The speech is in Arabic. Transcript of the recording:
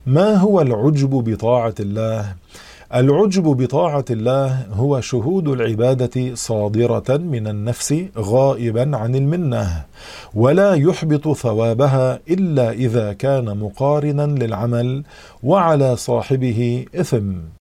ما هو العجب بطاعة الله؟ العجب بطاعة الله هو شهود العبادة صادرة من النفس غائبا عن المنة، ولا يحبط ثوابها إلا إذا كان مقارنا للعمل، وعلى صاحبه إثم.